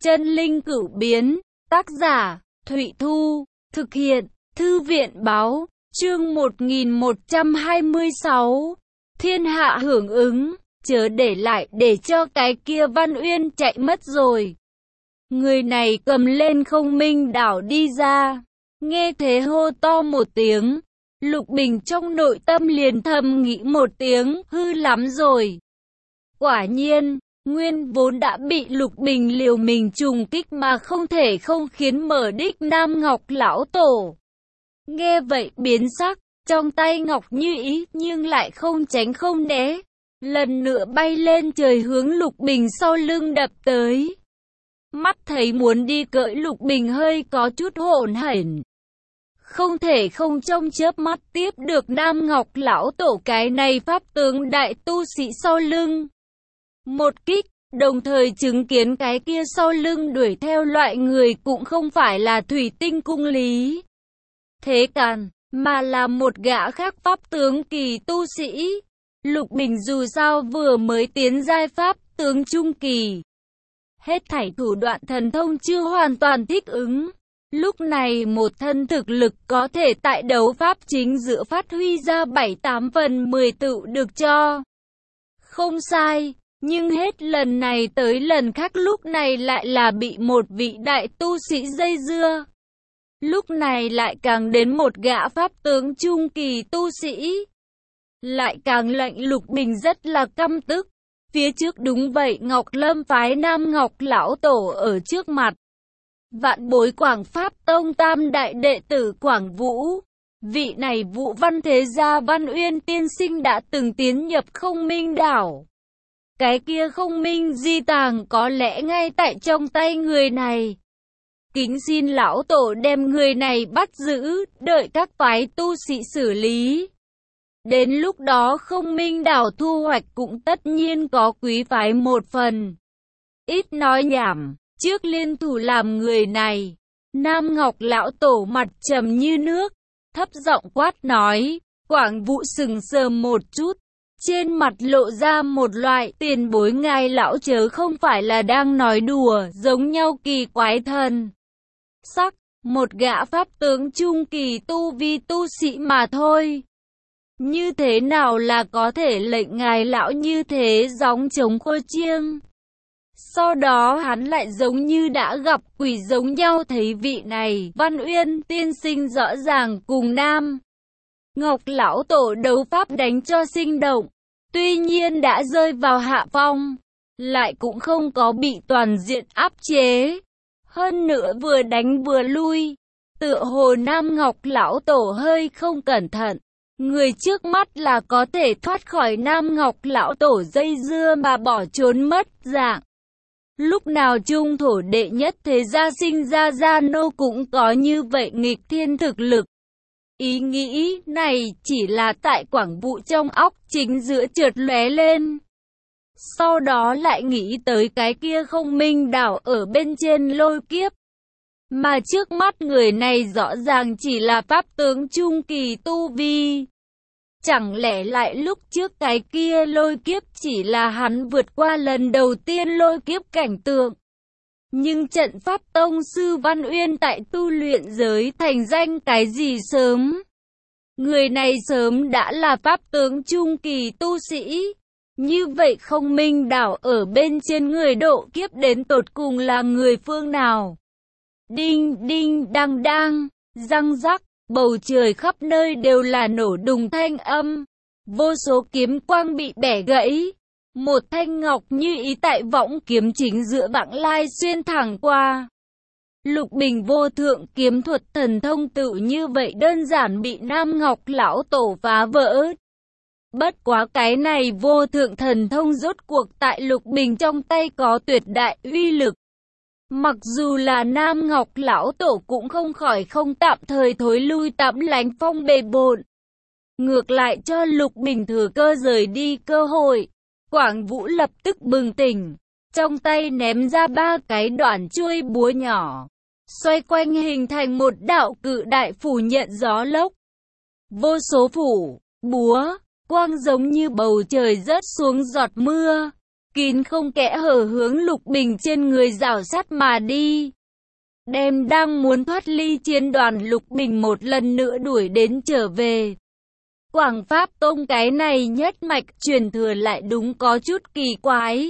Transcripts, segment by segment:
Chân linh cửu biến, tác giả, Thụy Thu, thực hiện, Thư viện báo, chương 1126, thiên hạ hưởng ứng, chớ để lại để cho cái kia Văn Uyên chạy mất rồi. Người này cầm lên Không Minh Đảo đi ra, nghe thế hô to một tiếng, Lục Bình trong nội tâm liền thầm nghĩ một tiếng, hư lắm rồi. Quả nhiên, nguyên vốn đã bị Lục Bình liều mình trùng kích mà không thể không khiến mở đích Nam Ngọc lão tổ. Nghe vậy biến sắc, trong tay ngọc như ý nhưng lại không tránh không né, lần nữa bay lên trời hướng Lục Bình sau lưng đập tới. Mắt thấy muốn đi cỡi Lục Bình hơi có chút hỗn hển, không thể không trong chớp mắt tiếp được Nam Ngọc lão tổ cái này pháp tướng đại tu sĩ sau lưng. Một kích, đồng thời chứng kiến cái kia sau lưng đuổi theo loại người cũng không phải là Thủy Tinh Cung Lý Thế Càn, mà là một gã khác pháp tướng kỳ tu sĩ. Lục Bình dù sao vừa mới tiến giai pháp tướng trung kỳ, hết thảy thủ đoạn thần thông chưa hoàn toàn thích ứng. Lúc này một thân thực lực có thể tại đấu pháp chính giữa phát huy ra 7-8 phần 10 tự được cho. Không sai, nhưng hết lần này tới lần khác lúc này lại là bị một vị đại tu sĩ dây dưa. Lúc này lại càng đến một gã pháp tướng trung kỳ tu sĩ. Lại càng lệnh Lục Bình rất là căm tức. Phía trước đúng vậy, Ngọc Lâm phái Nam Ngọc lão tổ ở trước mặt. Vạn bối Quảng Pháp Tông tam đại đệ tử Quảng Vũ. Vị này Vũ Văn thế gia Văn Uyên tiên sinh đã từng tiến nhập Không Minh Đảo. Cái kia Không Minh di tàng có lẽ ngay tại trong tay người này. Kính xin lão tổ đem người này bắt giữ, đợi các phái tu sĩ xử lý. Đến lúc đó Không Minh Đảo thu hoạch cũng tất nhiên có quý phái một phần. Ít nói nhảm, trước liên thủ làm người này. Nam Ngọc lão tổ mặt trầm như nước, thấp giọng quát nói. Quảng Vũ sừng sờ một chút, trên mặt lộ ra một loại tiền bối ngài lão chớ không phải là đang nói đùa, giống nhau kỳ quái thần sắc, một gã pháp tướng trung kỳ tu vi tu sĩ mà thôi. Như thế nào là có thể lệnh ngài lão như thế gióng trống khua chiêng? Sau đó hắn lại giống như đã gặp quỷ giống nhau, thấy vị này Văn Uyên tiên sinh rõ ràng cùng Nam Ngọc lão tổ đấu pháp đánh cho sinh động. Tuy nhiên đã rơi vào hạ phong, lại cũng không có bị toàn diện áp chế. Hơn nữa vừa đánh vừa lui, tựa hồ Nam Ngọc lão tổ hơi không cẩn thận. Người trước mắt là có thể thoát khỏi Nam Ngọc lão tổ dây dưa mà bỏ trốn mất dạng. Lúc nào trung thổ đệ nhất thế gia sinh ra Gia Nô cũng có như vậy nghịch thiên thực lực. Ý nghĩ này chỉ là tại Quảng Vũ trong óc chính giữa chợt lóe lên. Sau đó lại nghĩ tới cái kia Không Minh Đảo ở bên trên lôi kiếp. Mà trước mắt người này rõ ràng chỉ là pháp tướng trung kỳ tu vi. Chẳng lẽ lại lúc trước cái kia lôi kiếp chỉ là hắn vượt qua lần đầu tiên lôi kiếp cảnh tượng. Nhưng trận pháp tông sư Văn Uyên tại tu luyện giới thành danh cái gì sớm. Người này sớm đã là pháp tướng trung kỳ tu sĩ. Như vậy Không Minh Đảo ở bên trên người độ kiếp đến tột cùng là người phương nào? Đinh đinh đang đang, răng rắc, bầu trời khắp nơi đều là nổ đùng thanh âm. Vô số kiếm quang bị bẻ gãy. Một thanh ngọc như ý tại võng kiếm chính giữa vãng lai xuyên thẳng qua. Lục Bình vô thượng kiếm thuật thần thông tự như vậy đơn giản bị Nam Ngọc lão tổ phá vỡ. Bất quá cái này vô thượng thần thông rốt cuộc tại Lục Bình trong tay có tuyệt đại uy lực. Mặc dù là Nam Ngọc lão tổ cũng không khỏi không tạm thời thối lui tạm lánh phong bề bộn. Ngược lại cho Lục Bình thừa cơ rời đi cơ hội. Quảng Vũ lập tức bừng tỉnh, trong tay ném ra 3 cái đoạn chuôi búa nhỏ, xoay quanh hình thành một đạo cự đại phủ nhận gió lốc. Vô số phủ, búa, quang giống như bầu trời rớt xuống giọt mưa, kín không kẽ hở hướng Lục Bình trên người rảo sát mà đi. Đem đang muốn thoát ly chiến đoàn Lục Bình một lần nữa đuổi đến trở về. Quảng Pháp Tông cái này nhất mạch truyền thừa lại đúng có chút kỳ quái.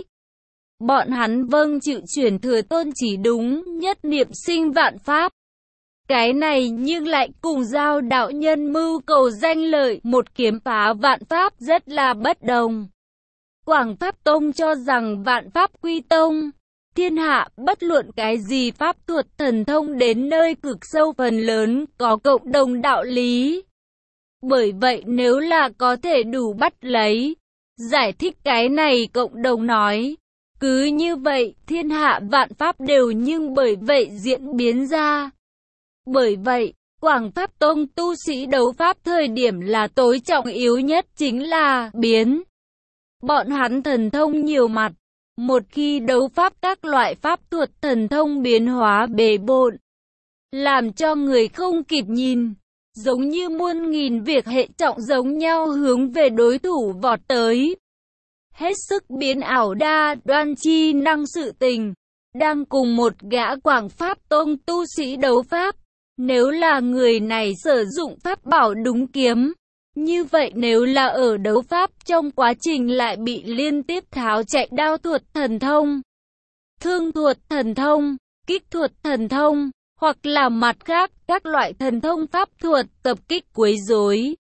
Bọn hắn vâng chịu truyền thừa tôn chỉ đúng, nhất niệm sinh vạn pháp. Cái này nhưng lại cùng Giao đạo nhân mưu cầu danh lợi, một kiếm phá vạn pháp rất là bất đồng. Quảng Pháp Tông cho rằng vạn pháp quy tông. Thiên hạ bất luận cái gì pháp thuật thần thông đến nơi cực sâu phần lớn có cộng đồng đạo lý. Bởi vậy nếu là có thể đủ bắt lấy, giải thích cái này cộng đồng nói. Cứ như vậy thiên hạ vạn pháp đều nhưng bởi vậy diễn biến ra. Bởi vậy, Quảng Pháp Tông tu sĩ đấu pháp thời điểm là tối trọng yếu nhất chính là biến. Bọn hắn thần thông nhiều mặt. Một khi đấu pháp các loại pháp thuật thần thông biến hóa bề bộn, làm cho người không kịp nhìn, giống như muôn nghìn việc hệ trọng giống nhau hướng về đối thủ vọt tới. Hết sức biến ảo đa đoan chi năng sự tình, đang cùng một gã Quảng Pháp Tông tu sĩ đấu pháp. Nếu là người này sử dụng pháp bảo đúng kiếm, như vậy nếu là ở đấu pháp trong quá trình lại bị liên tiếp tháo chạy đao thuật thần thông, thương thuật thần thông, kích thuật thần thông, hoặc là mặt khác các loại thần thông pháp thuật tập kích quấy rối.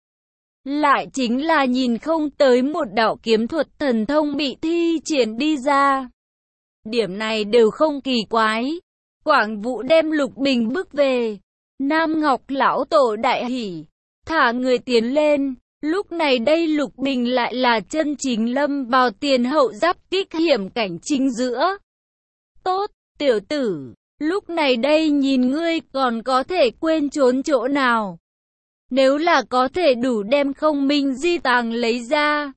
Lại chính là nhìn không tới một đạo kiếm thuật thần thông bị thi triển đi ra. Điểm này đều không kỳ quái. Quảng Vũ đem Lục Bình bước về. Nam Ngọc lão tổ đại hỉ, thả người tiến lên. Lúc này đây Lục Bình lại là chân chính lâm vào tiền hậu giáp kích hiểm cảnh chính giữa. Tốt, tiểu tử, lúc này đây nhìn ngươi còn có thể quên trốn chỗ nào. Nếu là có thể đủ đem không minh di tàng lấy ra,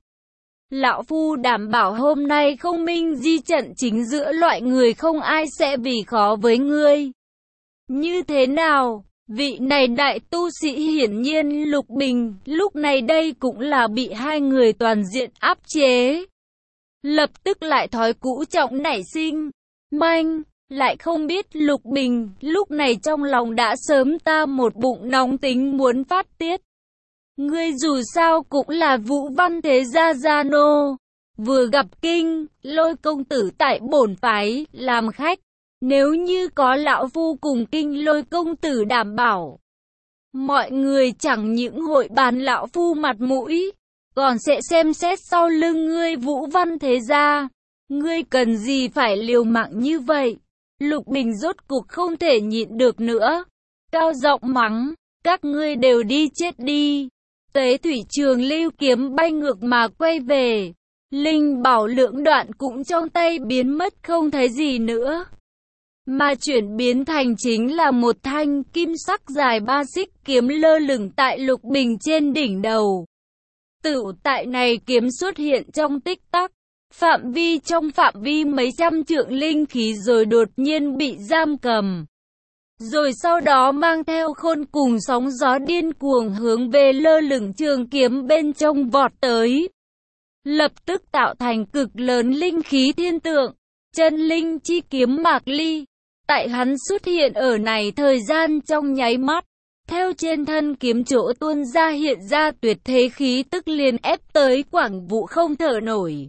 lão phu đảm bảo hôm nay không minh di trận chính giữa loại người không ai sẽ vì khó với ngươi. Như thế nào? Vị này đại tu sĩ hiển nhiên Lục Bình, lúc này đây cũng là bị hai người toàn diện áp chế. Lập tức lại thói cũ trọng nảy sinh, manh, lại không biết Lục Bình, lúc này trong lòng đã sớm ta một bụng nóng tính muốn phát tiết. Ngươi dù sao cũng là Vũ Văn thế gia gia nô, vừa gặp kinh, Lôi công tử tại bổn phái, làm khách. Nếu như có lão phu cùng kinh Lôi công tử đảm bảo, mọi người chẳng những hội bàn lão phu mặt mũi, còn sẽ xem xét sau lưng ngươi Vũ Văn thế gia. Ngươi cần gì phải liều mạng như vậy? Lục Bình rốt cuộc không thể nhịn được nữa, cao giọng mắng, các ngươi đều đi chết đi. Tế thủy trường lưu kiếm bay ngược mà quay về, linh bảo lưỡng đoạn cũng trong tay biến mất không thấy gì nữa. Mà chuyển biến thành chính là một thanh kim sắc dài 3 xích kiếm lơ lửng tại Lục Bình trên đỉnh đầu. Tựu tại này kiếm xuất hiện trong tích tắc, trong phạm vi mấy trăm trượng linh khí rồi đột nhiên bị giam cầm. Rồi sau đó mang theo khôn cùng sóng gió điên cuồng hướng về lơ lửng trường kiếm bên trong vọt tới. Lập tức tạo thành cực lớn linh khí thiên tượng, chân linh chi kiếm Mạc Ly. Tại hắn xuất hiện ở này thời gian trong nháy mắt, theo trên thân kiếm chỗ tuôn ra hiện ra tuyệt thế khí tức liền ép tới Quảng Vũ không thở nổi.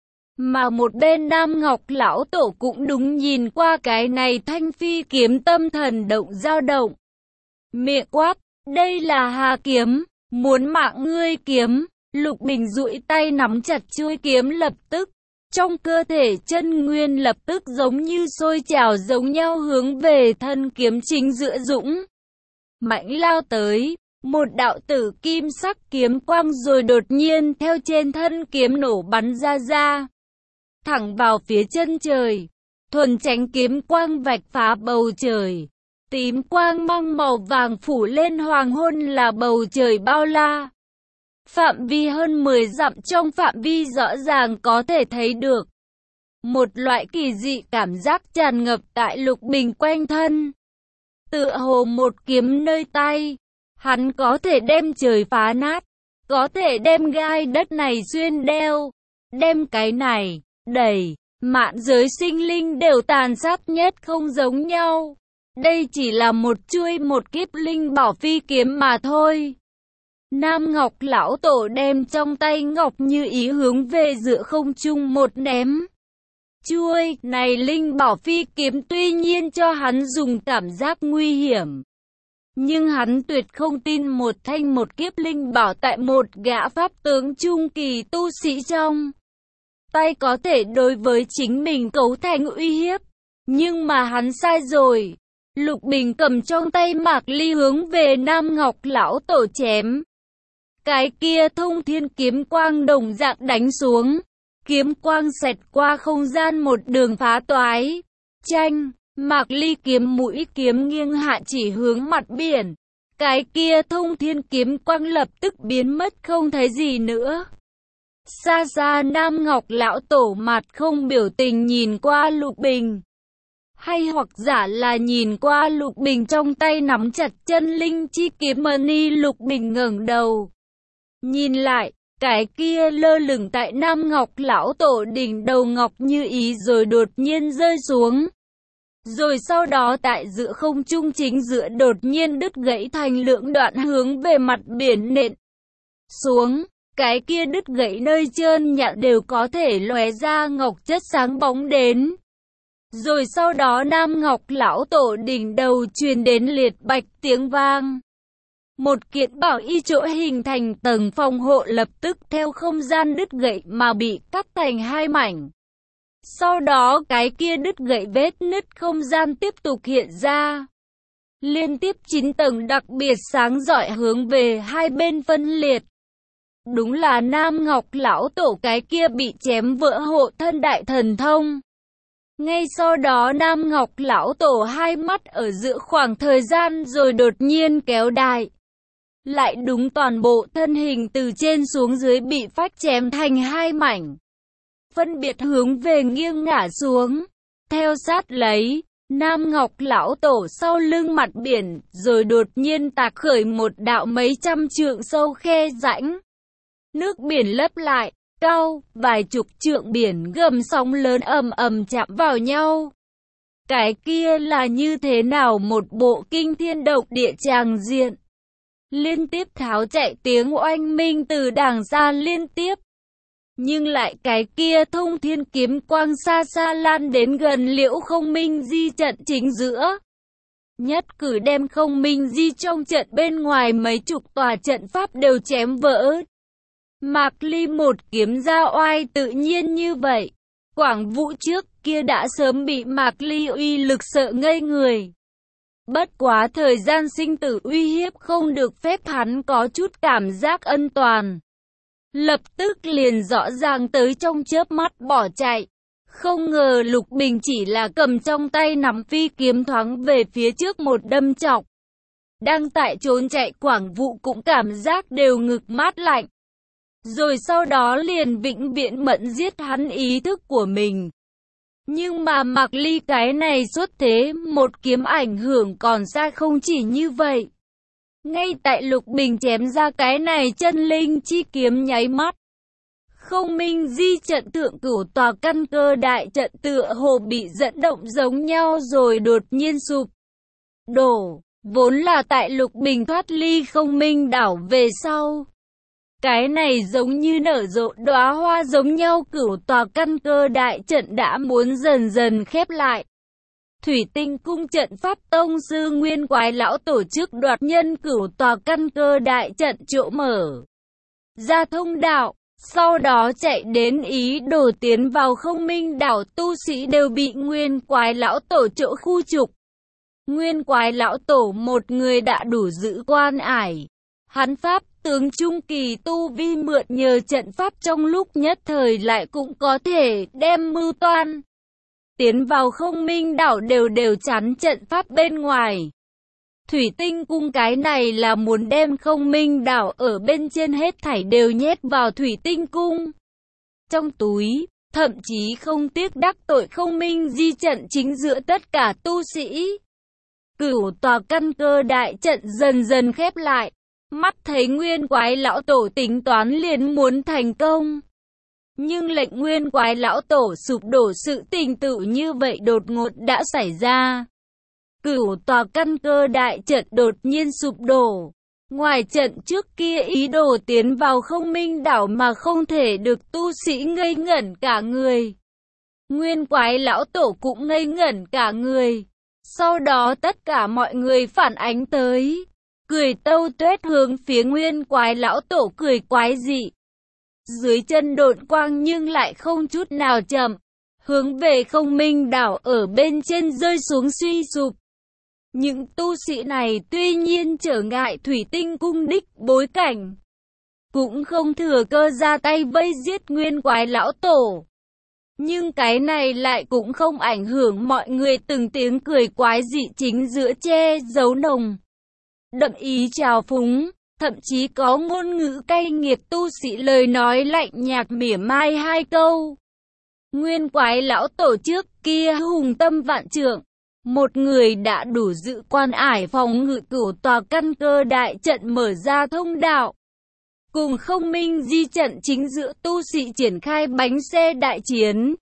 Mà một bên Nam Ngọc lão tổ cũng đúng nhìn qua cái này thanh phi kiếm tâm thần động dao động. Miệng quát, đây là Hà kiếm, muốn mạng ngươi kiếm. Lục Bình duỗi tay nắm chặt chuôi kiếm, lập tức trong cơ thể chân nguyên lập tức giống như sôi trào giống nhau hướng về thân kiếm chính giữa dũng mãnh lao tới. Một đạo tử kim sắc kiếm quang rồi đột nhiên theo trên thân kiếm nổ bắn ra, thẳng vào phía chân trời. Thuần tránh kiếm quang vạch phá bầu trời, tím quang mang màu vàng phủ lên hoàng hôn là bầu trời bao la. Phạm vi hơn 10 dặm, trong phạm vi rõ ràng có thể thấy được một loại kỳ dị cảm giác tràn ngập tại Lục Bình quanh thân. Tựa hồ một kiếm nơi tay, hắn có thể đem trời phá nát, có thể đem gai đất này xuyên đeo, đem cái này đẩy, mạn giới sinh linh đều tàn sát nhất không giống nhau. Đây chỉ là một chuôi một kiếp linh bảo phi kiếm mà thôi. Nam Ngọc lão tổ đem trong tay ngọc như ý hướng về giữa không trung một ném. Chuôi này linh bảo phi kiếm tuy nhiên cho hắn dùng cảm giác nguy hiểm, nhưng hắn tuyệt không tin một thanh một kiếp linh bảo tại một gã pháp tướng trung kỳ tu sĩ trong tay có thể đối với chính mình cấu thành uy hiếp. Nhưng mà hắn sai rồi. Lục Bình cầm trong tay Mạc Ly hướng về Nam Ngọc lão tổ chém. Cái kia thông thiên kiếm quang đồng dạng đánh xuống. Kiếm quang xẹt qua không gian một đường phá toái. Chanh, Mạc Ly kiếm mũi kiếm nghiêng hạ chỉ hướng mặt biển. Cái kia thông thiên kiếm quang lập tức biến mất không thấy gì nữa. Xa xa Nam Ngọc lão tổ mặt không biểu tình nhìn qua Lục Bình. Hay hoặc giả là nhìn qua Lục Bình trong tay nắm chặt chân linh chi kiếm mani. Lục Bình ngẩng đầu nhìn lại, cái kia lơ lửng tại Nam Ngọc lão tổ đỉnh đầu ngọc như ý rồi đột nhiên rơi xuống. Rồi sau đó tại giữa không trung chính giữa đột nhiên đứt gãy thành lượng đoạn hướng về mặt biển nện xuống. Cái kia đứt gãy nơi trơn nhẵn đều có thể lóe ra ngọc chất sáng bóng đến. Rồi sau đó Nam Ngọc lão tổ đỉnh đầu truyền đến liệt bạch tiếng vang. Một kiện bảo y chỗ hình thành tầng phòng hộ lập tức theo không gian đứt gãy mà bị cắt thành hai mảnh. Sau đó cái kia đứt gãy vết nứt không gian tiếp tục hiện ra. Liên tiếp 9 tầng đặc biệt sáng rọi hướng về hai bên phân liệt. Đúng là Nam Ngọc lão tổ cái kia bị chém vỡ hộ thân đại thần thông. Ngay sau đó Nam Ngọc lão tổ hai mắt ở giữa khoảng thời gian rồi đột nhiên kéo đại. Lại đúng toàn bộ thân hình từ trên xuống dưới bị phách chém thành hai mảnh. Phân biệt hướng về nghiêng ngả xuống. Theo sát lấy, Nam Ngọc lão tổ sau lưng mặt biển rồi đột nhiên tạc khởi một đạo mấy trăm trượng sâu khe rãnh. Nước biển lấp lại, cao, vài chục trượng biển gầm sóng lớn ầm ầm chạm vào nhau. Cái kia là như thế nào một bộ kinh thiên động địa tràng diện. Liên tiếp tháo chạy tiếng oanh minh từ đàng xa liên tiếp. Nhưng lại cái kia thông thiên kiếm quang xa xa lan đến gần Liễu Không Minh Di trận chính giữa. Nhất cử đem Không Minh Di trong trận bên ngoài mấy chục tòa trận pháp đều chém vỡ. Mạc Ly một kiếm ra oai tự nhiên như vậy. Quảng Vũ trước kia đã sớm bị Mạc Ly uy lực sợ ngây người. Bất quá thời gian sinh tử uy hiếp không được phép hắn có chút cảm giác an toàn. Lập tức liền rõ ràng tới trong chớp mắt bỏ chạy. Không ngờ Lục Bình chỉ là cầm trong tay nắm phi kiếm thoáng về phía trước một đâm chọc. Đang tại trốn chạy Quảng Vũ cũng cảm giác đều ngực mát lạnh. Rồi sau đó liền vĩnh viễn mẫn giết hắn ý thức của mình. Nhưng mà Mạc Ly cái này xuất thế, một kiếm ảnh hưởng còn xa không chỉ như vậy. Ngay tại Lục Bình chém ra cái này chân linh chi kiếm nháy mắt. Không Minh Di trận thượng cửu tòa căn cơ đại trận tựa hồ bị dẫn động giống nhau rồi đột nhiên sụp đổ. Vốn là tại Lục Bình thoát ly Không Minh đảo về sau. Cái này giống như nở rộ đóa hoa giống nhau cửu tòa căn cơ đại trận đã muốn dần dần khép lại. Thủy Tinh cung trận pháp tông sư Nguyên Quái lão tổ chức đoạt nhân cửu tòa căn cơ đại trận chỗ mở ra thông đạo, sau đó chạy đến ý đồ tiến vào Không Minh đảo. Tu sĩ đều bị Nguyên Quái lão tổ chỗ khu trục. Nguyên Quái lão tổ một người đã đủ giữ quan ải. Hắn pháp tướng trung kỳ tu vi mượn nhờ trận pháp trong lúc nhất thời lại cũng có thể đem mưu toan tiến vào Không Minh đảo đều chắn trận pháp bên ngoài. Thủy Tinh cung cái này là muốn đem Không Minh đảo ở bên trên hết thảy đều nhét vào Thủy Tinh cung trong túi, thậm chí không tiếc đắc tội Không Minh Di trận chính giữa tất cả tu sĩ. Cửu tòa căn cơ đại trận dần dần khép lại. Mắt thấy Nguyên Quái lão tổ tính toán liền muốn thành công. Nhưng lệnh Nguyên Quái Lão Tổ sụp đổ, sự tình tự như vậy đột ngột đã xảy ra. Cửu tòa căn cơ đại trận đột nhiên sụp đổ. Ngoài trận trước kia ý đồ tiến vào Không Minh đảo mà không thể được, tu sĩ ngây ngẩn cả người. Nguyên Quái Lão Tổ cũng ngây ngẩn cả người. Sau đó tất cả mọi người phản ánh tới, cười tâu tuét hướng phía Nguyên Quái Lão Tổ cười quái dị. Dưới chân độn quang nhưng lại không chút nào chậm, hướng về Không Minh đảo ở bên trên rơi xuống suy sụp. Những tu sĩ này tuy nhiên trở ngại Thủy Tinh cung đích bối cảnh, cũng không thừa cơ ra tay vây giết Nguyên Quái Lão Tổ. Nhưng cái này lại cũng không ảnh hưởng mọi người từng tiếng cười quái dị chính giữa che giấu nồng đậm ý trào phúng, thậm chí có ngôn ngữ cay nghiệt tu sĩ lời nói lạnh nhạt mỉa mai hai câu. Nguyên Quái Lão Tổ trước kia hùng tâm vạn trượng, một người đã đủ dự quan ải phòng ngự cửu tòa căn cơ đại trận mở ra thông đạo. Cùng Không Minh di trận chính giữa tu sĩ triển khai bánh xe đại chiến.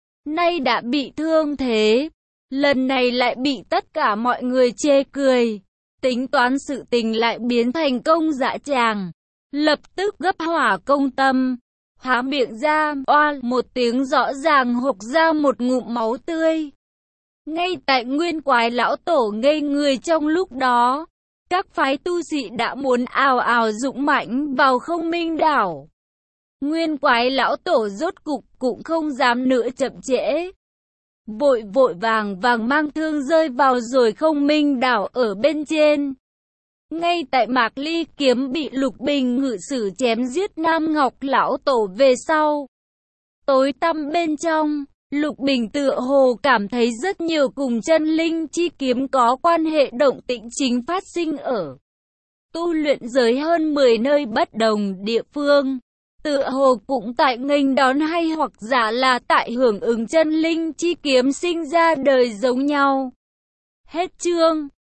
Nay đã bị thương thế, lần này lại bị tất cả mọi người chê cười. Tính toán sự tình lại biến thành công dã tràng. Lập tức gấp hỏa công tâm, há miệng ra, oa một tiếng rõ ràng hộc ra một ngụm máu tươi. Ngay tại Nguyên Quái Lão Tổ ngây người trong lúc đó, các phái tu sĩ đã muốn ào ào dũng mãnh vào Không Minh đảo. Nguyên Quái Lão Tổ rốt cục cũng không dám nữa chậm trễ. Vội vàng mang thương rơi vào rồi Không Minh đảo ở bên trên. Ngay tại Mạc Ly kiếm bị Lục Bình ngự sử chém giết Nam Ngọc Lão Tổ về sau, tối tăm bên trong, Lục Bình tựa hồ cảm thấy rất nhiều cùng chân linh chi kiếm có quan hệ động tĩnh chính phát sinh ở tu luyện giới hơn 10 nơi bất đồng địa phương. Tựa hồ cũng tại nghênh đón hay hoặc giả là tại hưởng ứng chân linh chi kiếm sinh ra đời giống nhau. Hết chương.